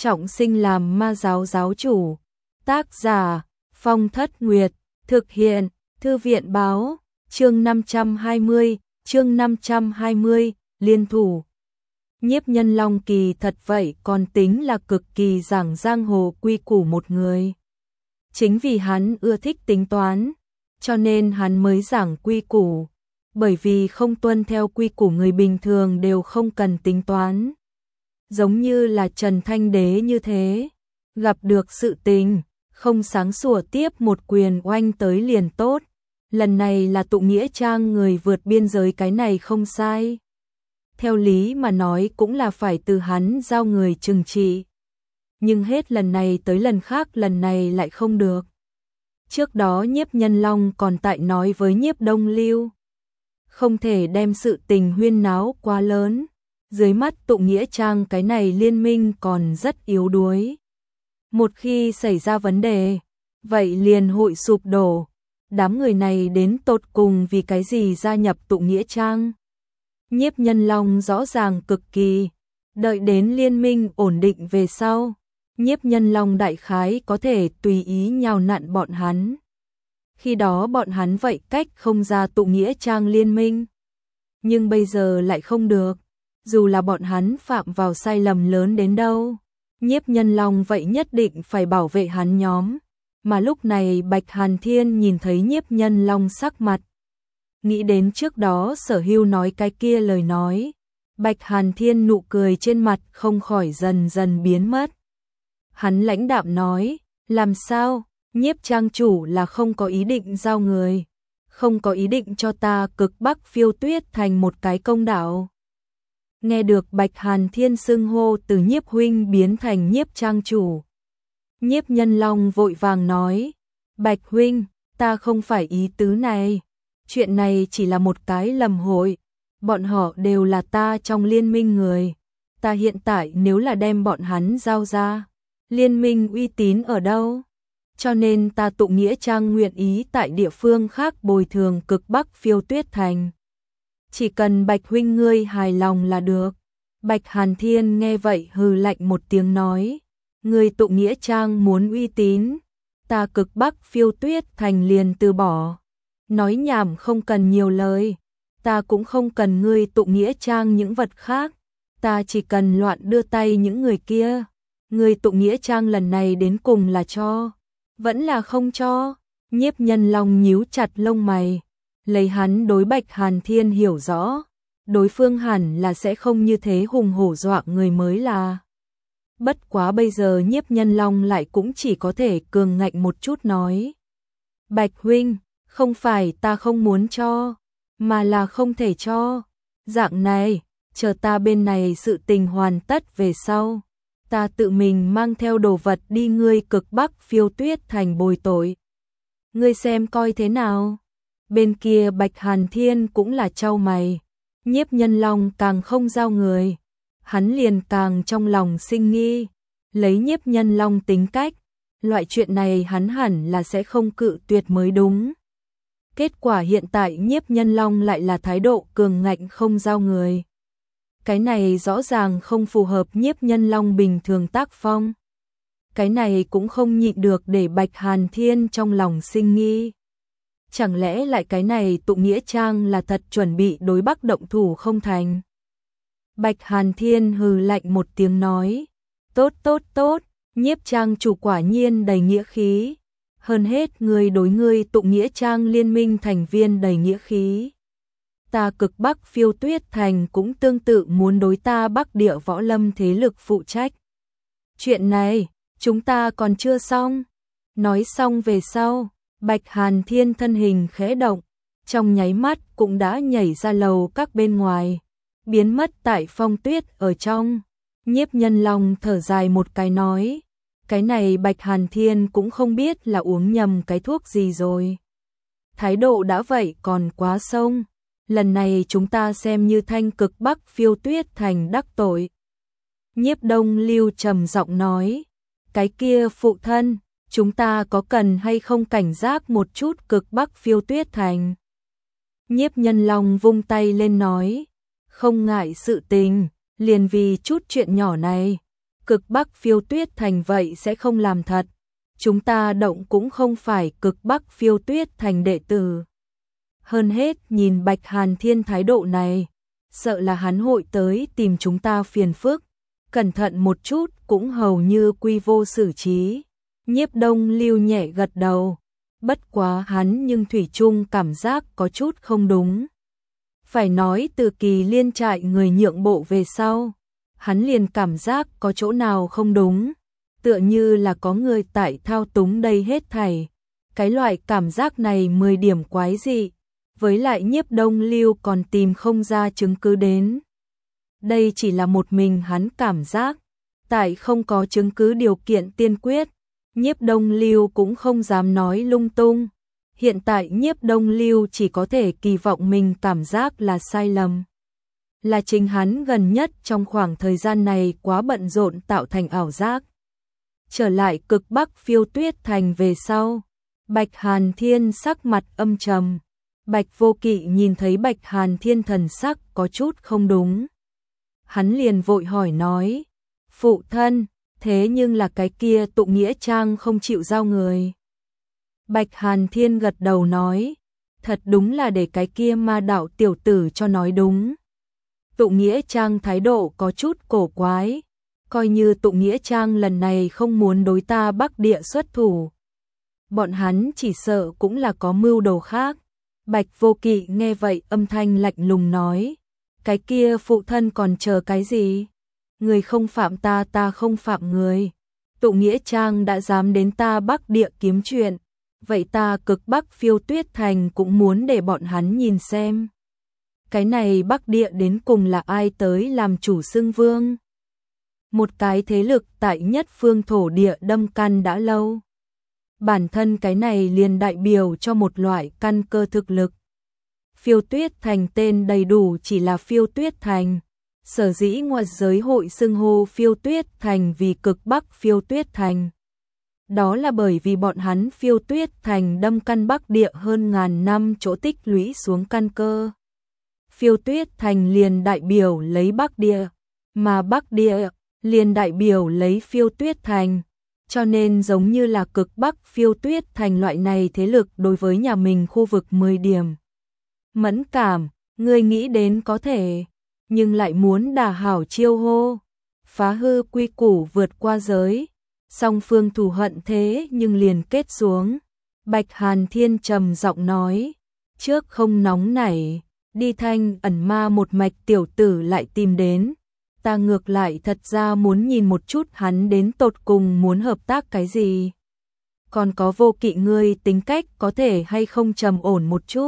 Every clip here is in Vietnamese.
trọng sinh làm ma giáo giáo chủ. Tác giả Phong Thất Nguyệt, thực hiện Thư viện báo, chương 520, liên thủ. Nhiếp Nhân Long kỳ thật vậy còn tính là cực kỳ giảng giang hồ quy củ một người. Chính vì hắn ưa thích tính toán, cho nên hắn mới giảng quy củ, bởi vì không tuân theo quy củ người bình thường đều không cần tính toán. Giống như là Trần Thanh Đế như thế, gặp được sự tình, không sáng sủa tiếp một quyền oanh tới liền tốt. Lần này là tụ nghĩa trang người vượt biên giới, cái này không sai. Theo lý mà nói cũng là phải từ hắn giao người trừng trị. Nhưng hết lần này tới lần khác, lần này lại không được. Trước đó Nhiếp Nhân Long còn tại nói với Nhiếp Đông Lưu, không thể đem sự tình huyên náo quá lớn. Dưới mắt tụ nghĩa trang cái này liên minh còn rất yếu đuối. Một khi xảy ra vấn đề, vậy liền hội sụp đổ. Đám người này đến tột cùng vì cái gì gia nhập tụ nghĩa trang? Nhiếp Nhân Long rõ ràng cực kỳ, đợi đến liên minh ổn định về sau, Nhiếp Nhân Long đại khái có thể tùy ý nhào nặn bọn hắn. Khi đó bọn hắn vậy cách không ra tụ nghĩa trang liên minh. Nhưng bây giờ lại không được, dù là bọn hắn phạm vào sai lầm lớn đến đâu, Nhiếp Nhân Long vậy nhất định phải bảo vệ hắn nhóm. Mà lúc này Bạch Hàn Thiên nhìn thấy Nhiếp Nhân Long sắc mặt, nghĩ đến trước đó Sở Hưu nói cái kia lời nói, Bạch Hàn Thiên nụ cười trên mặt không khỏi dần dần biến mất. Hắn lãnh đạm nói, làm sao, Nhiếp trang chủ là không có ý định giao người, không có ý định cho ta Cực Bắc Phiêu Tuyết thành một cái công đạo. Nghe được Bạch Hàn Thiên xưng hô từ Nhiếp huynh biến thành Nhiếp trang chủ, Nhiếp Nhân Long vội vàng nói, Bạch huynh, ta không phải ý tứ này, chuyện này chỉ là một cái lầm hội, bọn họ đều là ta trong liên minh người, ta hiện tại nếu là đem bọn hắn giao ra, liên minh uy tín ở đâu? Cho nên ta tụ nghĩa trang nguyện ý tại địa phương khác bồi thường Cực Bắc Phiêu Tuyết thành. Chỉ cần Bạch huynh ngươi hài lòng là được. Bạch Hàn Thiên nghe vậy hừ lạnh một tiếng nói, ngươi tụ nghĩa trang muốn uy tín, ta Cực Bắc Phiêu Tuyết thành liền từ bỏ. Nói nhảm không cần nhiều lời, ta cũng không cần ngươi tụ nghĩa trang những vật khác, ta chỉ cần loạn đưa tay những người kia. Ngươi tụ nghĩa trang lần này đến cùng là cho, vẫn là không cho? Nhiếp Nhân Long nhíu chặt lông mày, lấy hắn đối Bạch Hàn Thiên hiểu rõ, đối phương hẳn là sẽ không như thế hùng hổ dọa người mới là. Bất quá bây giờ Nhiếp Nhân Long lại cũng chỉ có thể cường ngạnh một chút nói, Bạch huynh, không phải ta không muốn cho, mà là không thể cho. Dạng này, chờ ta bên này sự tình hoàn tất về sau, ta tự mình mang theo đồ vật đi ngươi Cực Bắc Phiêu Tuyết thành bồi tội. Ngươi xem coi thế nào? Bên kia Bạch Hàn Thiên cũng là chau mày, Nhiếp Nhân Long càng không giao người, hắn liền càng trong lòng sinh nghi, lấy Nhiếp Nhân Long tính cách, loại chuyện này hắn hẳn là sẽ không cự tuyệt mới đúng. Kết quả hiện tại Nhiếp Nhân Long lại là thái độ cường ngạnh không giao người. Cái này rõ ràng không phù hợp Nhiếp Nhân Long bình thường tác phong. Cái này cũng không nhịn được để Bạch Hàn Thiên trong lòng sinh nghi. Chẳng lẽ lại cái này tụ nghĩa trang là thật chuẩn bị đối Bắc động thủ không thành? Bạch Hàn Thiên hừ lạnh một tiếng nói, tốt, Nhiếp trang chủ quả nhiên đầy nghĩa khí. Hơn hết người đối ngươi tụ nghĩa trang liên minh thành viên đầy nghĩa khí. Ta Cực Bắc Phiêu Tuyết thành cũng tương tự muốn đối ta Bắc địa võ lâm thế lực phụ trách. Chuyện này, chúng ta còn chưa xong. Nói xong về sau, Bạch Hàn Thiên thân hình khẽ động, trong nháy mắt cũng đã nhảy ra lầu các bên ngoài, biến mất tại phong tuyết ở trong. Nhiếp Nhân Long thở dài một cái nói, cái này Bạch Hàn Thiên cũng không biết là uống nhầm cái thuốc gì rồi. Thái độ đã vậy còn quá sông. Lần này chúng ta xem như thanh Cực Bắc Phiêu Tuyết thành đắc tội. Nhiếp Đông Lưu trầm giọng nói, cái kia phụ thân, chúng ta có cần hay không cảnh giác một chút Cực Bắc Phiêu Tuyết thành? Nhiếp Nhân Long vung tay lên nói, không ngại sự tình, liền vì chút chuyện nhỏ này, Cực Bắc Phiêu Tuyết Thành vậy sẽ không làm thật. Chúng ta động cũng không phải Cực Bắc Phiêu Tuyết Thành đệ tử. Hơn hết nhìn Bạch Hàn Thiên thái độ này, sợ là hắn hội tới tìm chúng ta phiền phức. Cẩn thận một chút cũng hầu như quy vô xử trí. Nhiếp Đông Lưu nhẹ gật đầu. Bất quá hắn nhưng thủy chung cảm giác có chút không đúng. Phải nói từ Kỳ Liên trại người nhượng bộ về sau, hắn liền cảm giác có chỗ nào không đúng, tựa như là có người tại thao túng đây hết thảy. Cái loại cảm giác này 10 điểm quái dị, với lại Nhiếp Đông Lưu còn tìm không ra chứng cứ đến. Đây chỉ là một mình hắn cảm giác, tại không có chứng cứ điều kiện tiên quyết, Nhiếp Đông Lưu cũng không dám nói lung tung. Hiện tại Nhiếp Đông Lưu chỉ có thể kỳ vọng mình cảm giác là sai lầm. Là chính hắn gần nhất trong khoảng thời gian này quá bận rộn tạo thành ảo giác. Trở lại Cực Bắc Phiêu Tuyết Thành về sau, Bạch Hàn Thiên sắc mặt âm trầm. Bạch Vô Kỵ nhìn thấy Bạch Hàn Thiên thần sắc có chút không đúng. Hắn liền vội hỏi nói, phụ thân, thế nhưng là cái kia Tụ Nghĩa Trang không chịu giao người. Bạch Hàn Thiên gật đầu nói, thật đúng là để cái kia ma đạo tiểu tử cho nói đúng. Tụ Nghĩa Trang thái độ có chút cổ quái, coi như Tụ Nghĩa Trang lần này không muốn đối ta Bắc Địa xuất thủ. Bọn hắn chỉ sợ cũng là có mưu đồ khác. Bạch Vô Kỵ nghe vậy âm thanh lạnh lùng nói, cái kia phụ thân còn chờ cái gì? Người không phạm ta, ta không phạm người. Tụ Nghĩa Trang đã dám đến ta Bắc Địa kiếm chuyện, vậy ta Cực Bắc Phiêu Tuyết Thành cũng muốn để bọn hắn nhìn xem. Cái này Bắc Địa đến cùng là ai tới làm chủ xưng vương? Một cái thế lực tại nhất phương thổ địa đâm căn đã lâu. Bản thân cái này liền đại biểu cho một loại căn cơ thực lực. Phiêu Tuyết Thành tên đầy đủ chỉ là Phiêu Tuyết Thành. Sở dĩ ngoại giới hội xưng hô Phiêu Tuyết Thành vì Cực Bắc Phiêu Tuyết Thành. Đó là bởi vì bọn hắn Phiêu Tuyết Thành đâm căn Bắc Địa hơn ngàn năm chỗ tích lũy xuống căn cơ. Phiêu Tuyết Thành liền đại biểu lấy Bắc Địa, mà Bắc Địa liền đại biểu lấy Phiêu Tuyết Thành. Cho nên giống như là Cực Bắc Phiêu Tuyết Thành loại này thế lực đối với nhà mình khu vực 10 điểm. Mẫn cảm, người nghĩ đến có thể, nhưng lại muốn đả hảo chiêu hô, phá hư quy củ vượt qua giới. Song phương thù hận thế nhưng liền kết xuống. Bạch Hàn Thiên trầm giọng nói, trước không nóng nảy, đi Thanh Ẩn Ma một mạch tiểu tử lại tìm đến. Ta ngược lại thật ra muốn nhìn một chút hắn đến tột cùng muốn hợp tác cái gì. Còn có Vô Kỵ ngươi tính cách có thể hay không trầm ổn một chút.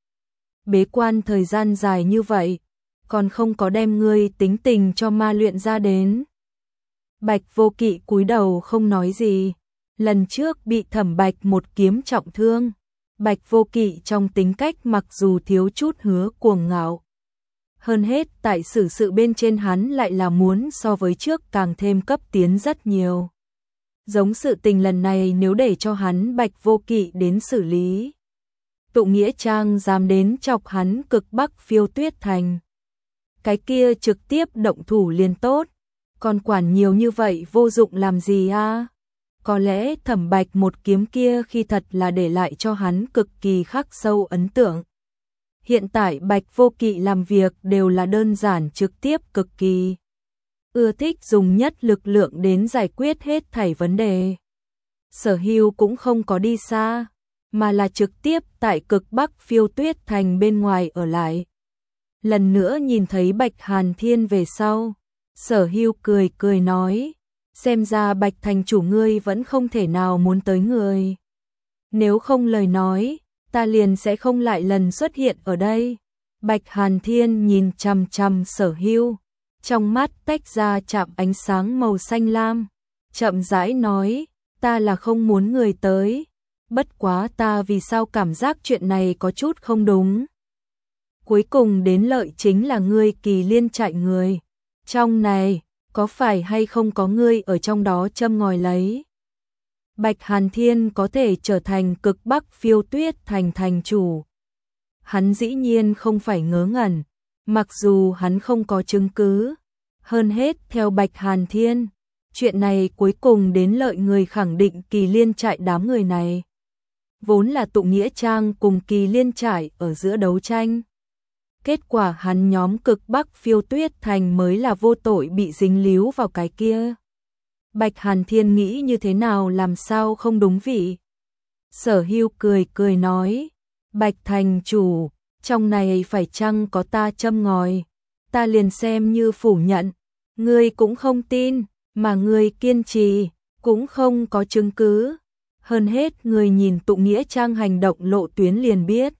Bế quan thời gian dài như vậy, còn không có đem ngươi tính tình cho ma luyện ra đến. Bạch Vô Kỵ cúi đầu không nói gì. Lần trước bị Thẩm Bạch một kiếm trọng thương. Bạch Vô Kỵ trong tính cách mặc dù thiếu chút hứa cuồng ngạo. Hơn hết tại xử sự bên trên hắn lại là muốn so với trước càng thêm cấp tiến rất nhiều. Giống sự tình lần này nếu để cho hắn Bạch Vô Kỵ đến xử lý. Tụ Nghĩa Trang dám đến chọc hắn Cực Bắc Phiêu Tuyết Thành. Cái kia trực tiếp động thủ liền tốt. Còn quản nhiều như vậy vô dụng làm gì a? Có lẽ Thẩm Bạch một kiếm kia khi thật là để lại cho hắn cực kỳ khắc sâu ấn tượng. Hiện tại Bạch Vô Kỵ làm việc đều là đơn giản trực tiếp cực kỳ. Ưa thích dùng nhất lực lượng đến giải quyết hết thảy vấn đề. Sở Hưu cũng không có đi xa, mà là trực tiếp tại Cực Bắc Phiêu Tuyết Thành bên ngoài ở lại. Lần nữa nhìn thấy Bạch Hàn Thiên về sau, Sở Hưu cười cười nói, xem ra Bạch thành chủ ngươi vẫn không thể nào muốn tới người. Nếu không lời nói, ta liền sẽ không lại lần xuất hiện ở đây. Bạch Hàn Thiên nhìn chằm chằm Sở Hưu, trong mắt tách ra chạm ánh sáng màu xanh lam, chậm rãi nói, ta là không muốn người tới, bất quá ta vì sao cảm giác chuyện này có chút không đúng. Cuối cùng đến lợi chính là ngươi Kỳ Liên trại người. Trong này, có phải hay không có ngươi ở trong đó châm ngòi lấy? Bạch Hàn Thiên có thể trở thành Cực Bắc Phiêu Tuyết Thành thành chủ. Hắn dĩ nhiên không phải ngớ ngẩn, mặc dù hắn không có chứng cứ. Hơn hết theo Bạch Hàn Thiên, Chuyện này cuối cùng đến lợi người khẳng định Kỳ Liên trại đám người này. Vốn là tụ nghĩa trang cùng Kỳ Liên trại ở giữa đấu tranh. Kết quả hắn nhóm cực Bắc Phiêu Tuyết Thành mới là vô tội bị dính líu vào cái kia. Bạch Hàn Thiên nghĩ như thế nào làm sao không đúng vị. Sở Hưu cười cười nói, Bạch thành chủ, trong này phải chăng có ta châm ngòi, ta liền xem như phủ nhận, ngươi cũng không tin, mà ngươi kiên trì, cũng không có chứng cứ. Hơn hết người nhìn tụ nghĩa trang hành động lộ tuyến liền biết.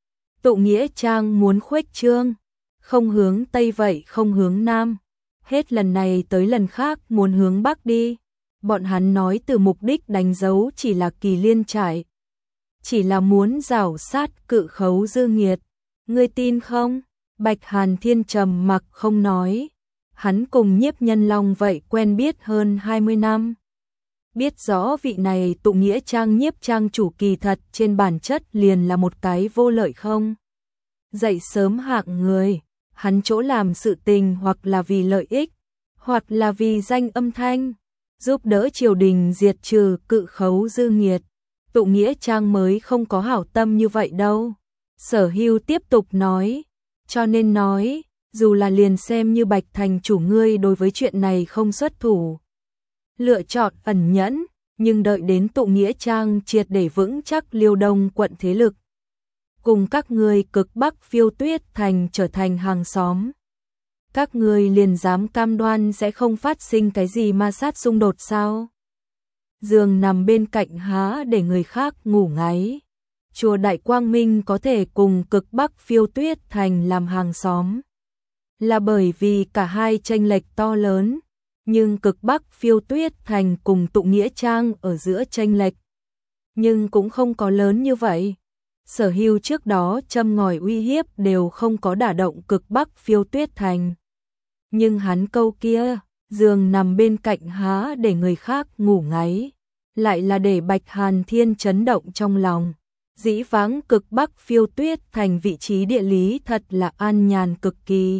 Tụ nghĩa trang muốn khuếch trương, không hướng Tây vậy không hướng Nam, hết lần này tới lần khác muốn hướng Bắc đi. Bọn hắn nói từ mục đích đánh dấu chỉ là Kỳ Liên trại, chỉ là muốn rảo sát Cự Khấu Dư Nghiệt. Ngươi tin không? Bạch Hàn Thiên trầm mặc không nói. Hắn cùng Nhiếp Nhân Long vậy quen biết hơn 20 năm. Biết rõ vị này tụ nghĩa trang nhiếp trang chủ kỳ thật trên bản chất liền là một cái vô lợi không dậy sớm hạng người. Hắn chỗ làm sự tình hoặc là vì lợi ích, hoặc là vì danh âm thanh, giúp đỡ triều đình diệt trừ Cự Khấu Dư Nghiệt. Tụ nghĩa trang mới không có hảo tâm như vậy đâu. Sở Hưu tiếp tục nói, cho nên nói, dù là liền xem như Bạch thành chủ ngươi đối với chuyện này không xuất thủ, lựa chọn ẩn nhẫn, nhưng đợi đến tụ nghĩa trang triệt để vững chắc Liêu Đông quận thế lực, cùng các ngươi cực Bắc Phiêu Tuyết Thành trở thành hàng xóm, các ngươi liền dám cam đoan sẽ không phát sinh cái gì ma sát xung đột sao? Giường nằm bên cạnh há để người khác ngủ ngáy. Chùa Đại Quang Minh có thể cùng cực Bắc Phiêu Tuyết Thành làm hàng xóm, là bởi vì cả hai chênh lệch to lớn, nhưng cực Bắc Phiêu Tuyết Thành cùng tụ nghĩa trang ở giữa chênh lệch, nhưng cũng không có lớn như vậy. Sở Hưu trước đó châm ngòi uy hiếp đều không có đả động cực Bắc Phiêu Tuyết Thành. Nhưng hắn câu kia, giường nằm bên cạnh há để người khác ngủ ngáy, lại là để Bạch Hàn Thiên chấn động trong lòng. Dĩ vãng cực Bắc Phiêu Tuyết Thành vị trí địa lý thật là an nhàn cực kỳ.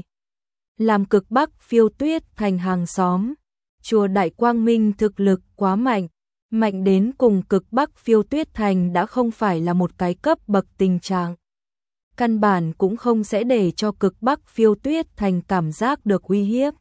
Làm cực Bắc Phiêu Tuyết Thành hàng xóm, chùa Đại Quang Minh thực lực quá mạnh, mạnh đến cùng cực Bắc Phiêu Tuyết Thành đã không phải là một cái cấp bậc tình trạng. Căn bản cũng không sẽ để cho cực Bắc Phiêu Tuyết Thành cảm giác được uy hiếp.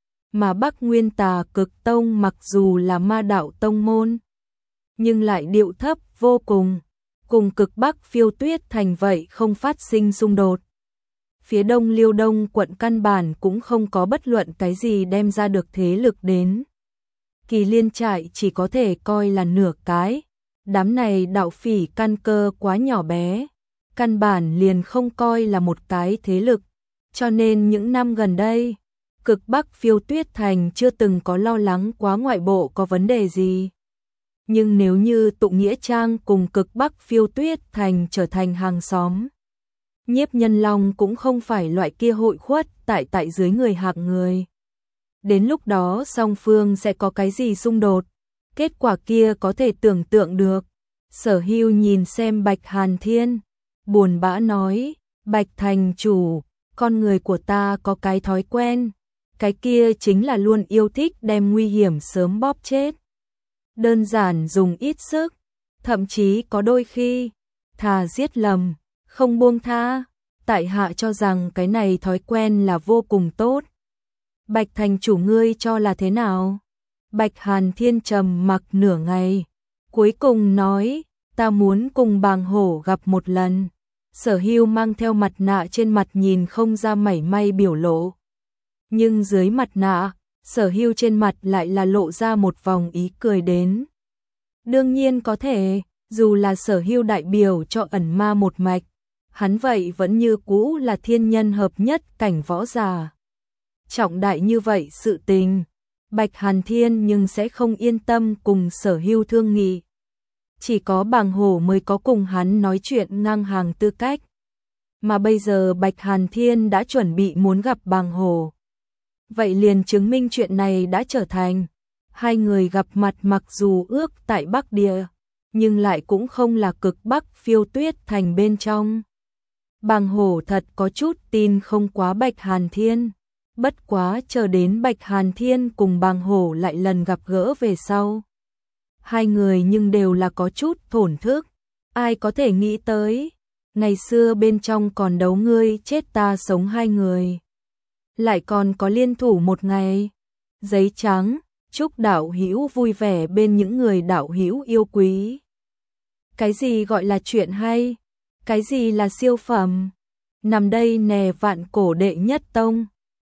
Mà Bắc Nguyên Tà Cực Tông mặc dù là ma đạo tông môn, nhưng lại điệu thấp vô cùng cực Bắc Phiêu Tuyết Thành vậy không phát sinh xung đột. Phía đông Liêu Đông quận căn bản cũng không có bất luận cái gì đem ra được thế lực đến. Kỳ Liên trại chỉ có thể coi là nửa cái. Đám này đạo phỉ căn cơ quá nhỏ bé, căn bản liền không coi là một cái thế lực. Cho nên những năm gần đây, cực Bắc Phiêu Tuyết Thành chưa từng có lo lắng quá ngoại bộ có vấn đề gì. Nhưng nếu như tụ nghĩa trang cùng cực Bắc Phiêu Tuyết Thành trở thành hàng xóm, Nhiếp Nhân Long cũng không phải loại kia hội khuất tại dưới người hạng người. Đến lúc đó song phương sẽ có cái gì xung đột, kết quả kia có thể tưởng tượng được. Sở Hưu nhìn xem Bạch Hàn Thiên, buồn bã nói, Bạch thành chủ, con người của ta có cái thói quen, cái kia chính là luôn yêu thích đem nguy hiểm sớm bóp chết. Đơn giản dùng ít sức, thậm chí có đôi khi, thà giết lầm, không buông tha. Tại hạ cho rằng cái này thói quen là vô cùng tốt. Bạch thành chủ ngươi cho là thế nào? Bạch Hàn Thiên trầm mặc nửa ngày, cuối cùng nói, ta muốn cùng Bàng Hổ gặp một lần. Sở Hưu mang theo mặt nạ trên mặt nhìn không ra mảy may biểu lộ. Nhưng dưới mặt nạ, Sở Hưu trên mặt lại là lộ ra một vòng ý cười đến. Đương nhiên có thể, dù là Sở Hưu đại biểu cho ẩn ma một mạch, hắn vậy vẫn như cũ là thiên nhân hợp nhất cảnh võ giả. Trọng đại như vậy sự tình, Bạch Hàn Thiên nhưng sẽ không yên tâm cùng Sở Hưu thương nghị. Chỉ có Bàng Hổ mới có cùng hắn nói chuyện ngang hàng tư cách. Mà bây giờ Bạch Hàn Thiên đã chuẩn bị muốn gặp Bàng Hổ. Vậy liền chứng minh chuyện này đã trở thành. Hai người gặp mặt mặc dù ước tại Bắc Địa, nhưng lại cũng không là cực Bắc Phiêu Tuyết Thành bên trong. Bàng Hổ thật có chút tin không quá Bạch Hàn Thiên. Bất quá chờ đến Bạch Hàn Thiên cùng Bàng Hổ lại lần gặp gỡ về sau. Hai người nhưng đều là có chút thổn thức. Ai có thể nghĩ tới, ngày xưa bên trong còn đấu ngươi chết ta sống hai người. Lại còn có liên thủ một ngày. Giấy trắng, chúc đạo hữu vui vẻ bên những người đạo hữu yêu quý. Cái gì gọi là chuyện hay? Cái gì là siêu phẩm? Nằm đây nè vạn cổ đệ nhất tông.